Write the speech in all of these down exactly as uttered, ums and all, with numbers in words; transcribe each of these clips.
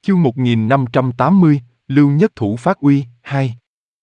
Chương một nghìn năm trăm tám mươi, Lưu Nhất Thủ phát uy, hai.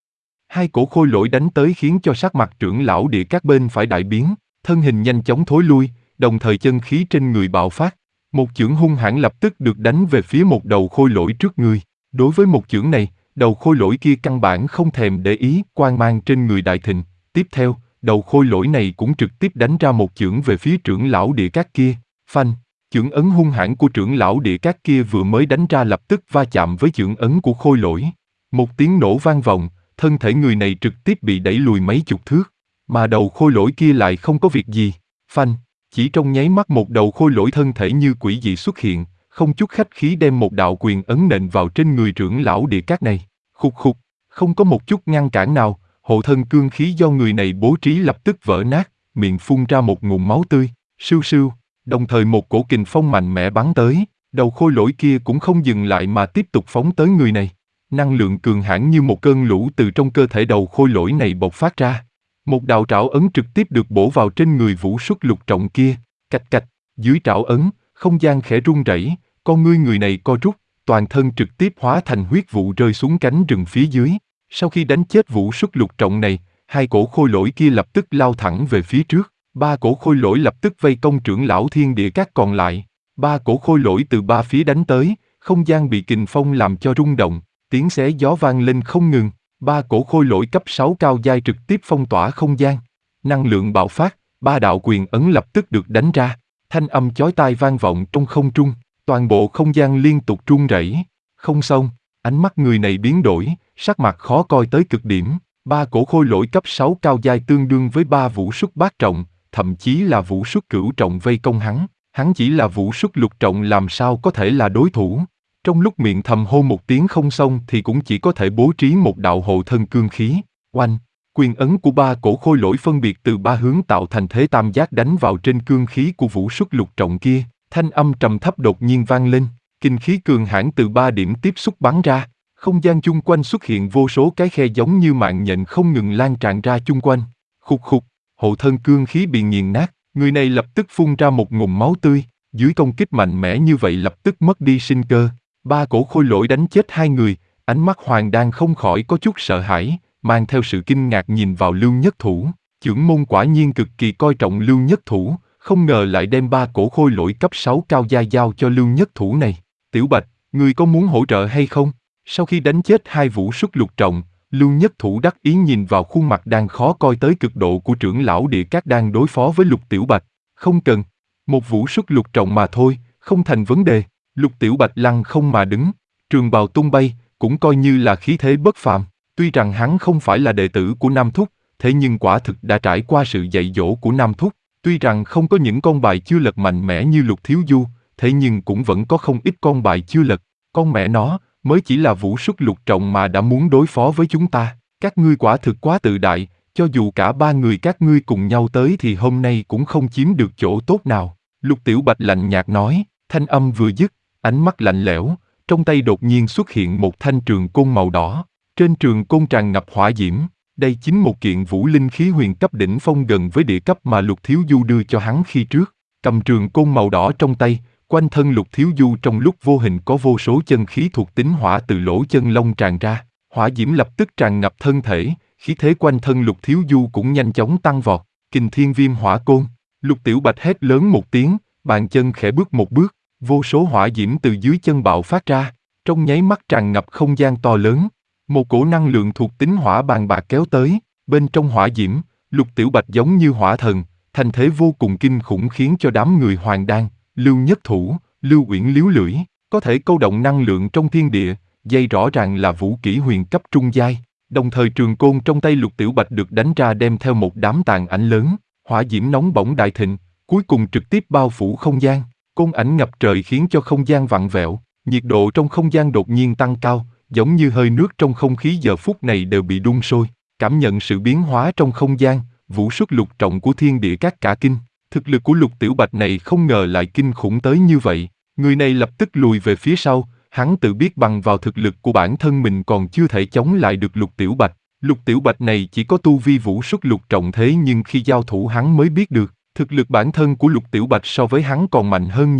Hai cổ khôi lỗi đánh tới khiến cho sắc mặt trưởng lão địa các bên phải đại biến, thân hình nhanh chóng thối lui, đồng thời chân khí trên người bạo phát. Một chưởng hung hãn lập tức được đánh về phía một đầu khôi lỗi trước người. Đối với một chưởng này, đầu khôi lỗi kia căn bản không thèm để ý, quang mang trên người đại thịnh. Tiếp theo, đầu khôi lỗi này cũng trực tiếp đánh ra một chưởng về phía trưởng lão địa các kia. Phanh! Chưởng ấn hung hãn của trưởng lão địa các kia vừa mới đánh ra lập tức va chạm với chưởng ấn của khôi lỗi. Một tiếng nổ vang vọng, thân thể người này trực tiếp bị đẩy lùi mấy chục thước, mà đầu khôi lỗi kia lại không có việc gì. Phanh! Chỉ trong nháy mắt một đầu khôi lỗi thân thể như quỷ dị xuất hiện, không chút khách khí đem một đạo quyền ấn nện vào trên người trưởng lão địa các này. Khục khục, không có một chút ngăn cản nào, hộ thân cương khí do người này bố trí lập tức vỡ nát, miệng phun ra một ngụm máu tươi, sưu sưu. Đồng thời một cổ kình phong mạnh mẽ bắn tới, đầu khôi lỗi kia cũng không dừng lại mà tiếp tục phóng tới người này. Năng lượng cường hãn như một cơn lũ từ trong cơ thể đầu khôi lỗi này bộc phát ra. Một đạo trảo ấn trực tiếp được bổ vào trên người Vũ Xuất Lục Trọng kia, cạch cạch, dưới trảo ấn, không gian khẽ rung rẩy, con ngươi người này co rút, toàn thân trực tiếp hóa thành huyết vụ rơi xuống cánh rừng phía dưới. Sau khi đánh chết Vũ Xuất Lục Trọng này, hai cổ khôi lỗi kia lập tức lao thẳng về phía trước. Ba cổ khôi lỗi lập tức vây công trưởng lão thiên địa các còn lại. Ba cổ khôi lỗi từ ba phía đánh tới, không gian bị kình phong làm cho rung động, tiếng xé gió vang lên không ngừng. Ba cổ khôi lỗi cấp sáu cao giai trực tiếp phong tỏa không gian. Năng lượng bạo phát, ba đạo quyền ấn lập tức được đánh ra. Thanh âm chói tai vang vọng trong không trung, toàn bộ không gian liên tục rung rẩy. Không xong, ánh mắt người này biến đổi, sắc mặt khó coi tới cực điểm. Ba cổ khôi lỗi cấp sáu cao giai tương đương với ba Vũ Xuất bát trọng, thậm chí là Vũ Xuất cửu trọng vây công hắn, hắn chỉ là Vũ Xuất lục trọng làm sao có thể là đối thủ. Trong lúc miệng thầm hô một tiếng không xong thì cũng chỉ có thể bố trí một đạo hộ thân cương khí. Oanh! Quyền ấn của ba cổ khôi lỗi phân biệt từ ba hướng tạo thành thế tam giác đánh vào trên cương khí của Vũ Xuất lục trọng kia, thanh âm trầm thấp đột nhiên vang lên, kinh khí cường hãn từ ba điểm tiếp xúc bắn ra, không gian chung quanh xuất hiện vô số cái khe giống như mạng nhện không ngừng lan tràn ra chung quanh. Khục khục! Hộ thân cương khí bị nghiền nát, người này lập tức phun ra một ngụm máu tươi, dưới công kích mạnh mẽ như vậy lập tức mất đi sinh cơ. Ba cổ khôi lỗi đánh chết hai người, ánh mắt Hoàng Đan không khỏi có chút sợ hãi, mang theo sự kinh ngạc nhìn vào Lưu Nhất Thủ. Chưởng môn quả nhiên cực kỳ coi trọng Lưu Nhất Thủ, không ngờ lại đem ba cổ khôi lỗi cấp sáu cao giai giao cho Lưu Nhất Thủ này. Tiểu Bạch, ngươi có muốn hỗ trợ hay không? Sau khi đánh chết hai Vũ Xuất lục trọng, Lưu Nhất Thủ đắc ý nhìn vào khuôn mặt đang khó coi tới cực độ của trưởng lão địa các đang đối phó với Lục Tiểu Bạch. Không cần, một Vũ Xuất lục trọng mà thôi, không thành vấn đề. Lục Tiểu Bạch lăng không mà đứng, trường bào tung bay, cũng coi như là khí thế bất phàm. Tuy rằng hắn không phải là đệ tử của Nam Thúc, thế nhưng quả thực đã trải qua sự dạy dỗ của Nam Thúc. Tuy rằng không có những con bài chưa lật mạnh mẽ như Lục Thiếu Du, thế nhưng cũng vẫn có không ít con bài chưa lật. Con mẹ nó, mới chỉ là Vũ Xuất lục trọng mà đã muốn đối phó với chúng ta. Các ngươi quả thực quá tự đại, cho dù cả ba người các ngươi cùng nhau tới thì hôm nay cũng không chiếm được chỗ tốt nào. Lục Tiểu Bạch lạnh nhạt nói, thanh âm vừa dứt, ánh mắt lạnh lẽo, trong tay đột nhiên xuất hiện một thanh trường côn màu đỏ. Trên trường côn tràn ngập hỏa diễm, đây chính một kiện vũ linh khí huyền cấp đỉnh phong gần với địa cấp mà Lục Thiếu Du đưa cho hắn khi trước. Cầm trường côn màu đỏ trong tay, quanh thân Lục Thiếu Du trong lúc vô hình có vô số chân khí thuộc tính hỏa từ lỗ chân lông tràn ra, hỏa diễm lập tức tràn ngập thân thể, khí thế quanh thân Lục Thiếu Du cũng nhanh chóng tăng vọt. Kình Thiên Viêm Hỏa Côn. Lục Tiểu Bạch hét lớn một tiếng, bàn chân khẽ bước một bước, vô số hỏa diễm từ dưới chân bạo phát ra, trong nháy mắt tràn ngập không gian to lớn. Một cổ năng lượng thuộc tính hỏa bàn bạc kéo tới, bên trong hỏa diễm, Lục Tiểu Bạch giống như hỏa thần, thành thế vô cùng kinh khủng khiến cho đám người Hoàng Đan, Lưu Nhất Thủ, Lưu Uyển liếu lưỡi, có thể câu động năng lượng trong thiên địa, dây rõ ràng là vũ kỹ huyền cấp trung giai. Đồng thời trường côn trong tay Lục Tiểu Bạch được đánh ra đem theo một đám tàn ảnh lớn, hỏa diễm nóng bỏng đại thịnh, cuối cùng trực tiếp bao phủ không gian. Côn ảnh ngập trời khiến cho không gian vặn vẹo, nhiệt độ trong không gian đột nhiên tăng cao, giống như hơi nước trong không khí giờ phút này đều bị đun sôi. Cảm nhận sự biến hóa trong không gian, Vũ Xuất lục trọng của thiên địa các cả kinh. Thực lực của Lục Tiểu Bạch này không ngờ lại kinh khủng tới như vậy. Người này lập tức lùi về phía sau, hắn tự biết bằng vào thực lực của bản thân mình còn chưa thể chống lại được Lục Tiểu Bạch. Lục Tiểu Bạch này chỉ có tu vi Vũ Xuất lục trọng thế nhưng khi giao thủ hắn mới biết được, thực lực bản thân của Lục Tiểu Bạch so với hắn còn mạnh hơn nhiều.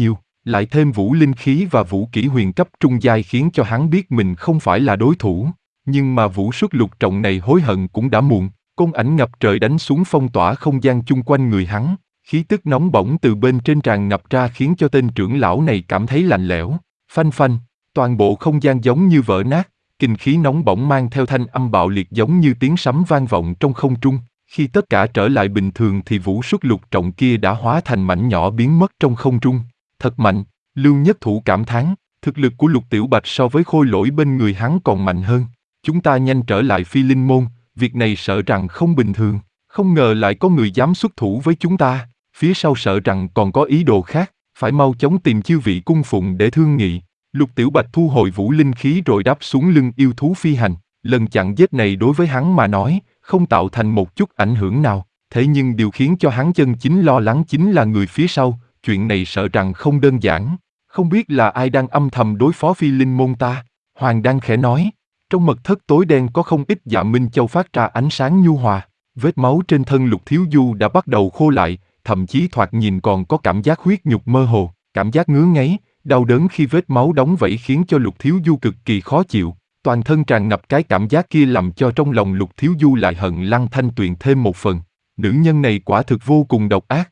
lại thêm vũ linh khí và vũ kỹ huyền cấp trung giai khiến cho hắn biết mình không phải là đối thủ. Nhưng mà vũ xuất lục trọng này hối hận cũng đã muộn, côn ảnh ngập trời đánh xuống phong tỏa không gian chung quanh người hắn, khí tức nóng bỏng từ bên trên tràn ngập ra khiến cho tên trưởng lão này cảm thấy lạnh lẽo. Phanh phanh, toàn bộ không gian giống như vỡ nát, kinh khí nóng bỏng mang theo thanh âm bạo liệt giống như tiếng sấm vang vọng trong không trung. Khi tất cả trở lại bình thường thì vũ xuất lục trọng kia đã hóa thành mảnh nhỏ biến mất trong không trung. Thật mạnh, Lưu Nhất Thủ cảm thán, thực lực của Lục Tiểu Bạch so với khôi lỗi bên người hắn còn mạnh hơn. Chúng ta nhanh trở lại Phi Linh Môn, việc này sợ rằng không bình thường, không ngờ lại có người dám xuất thủ với chúng ta, phía sau sợ rằng còn có ý đồ khác, phải mau chóng tìm chư vị cung phụng để thương nghị. Lục Tiểu Bạch thu hồi vũ linh khí rồi đáp xuống lưng yêu thú phi hành, lần chặn giết này đối với hắn mà nói, không tạo thành một chút ảnh hưởng nào, thế nhưng điều khiến cho hắn chân chính lo lắng chính là người phía sau, chuyện này sợ rằng không đơn giản, không biết là ai đang âm thầm đối phó Phi Linh Môn ta. Hoàng Đan khẽ nói, trong mật thất tối đen có không ít dạ minh châu phát ra ánh sáng nhu hòa, vết máu trên thân Lục Thiếu Du đã bắt đầu khô lại, thậm chí thoạt nhìn còn có cảm giác huyết nhục mơ hồ, cảm giác ngứa ngáy, đau đớn khi vết máu đóng vảy khiến cho Lục Thiếu Du cực kỳ khó chịu, toàn thân tràn ngập cái cảm giác kia làm cho trong lòng Lục Thiếu Du lại hận Lăng Thanh Tuyền thêm một phần. Nữ nhân này quả thực vô cùng độc ác.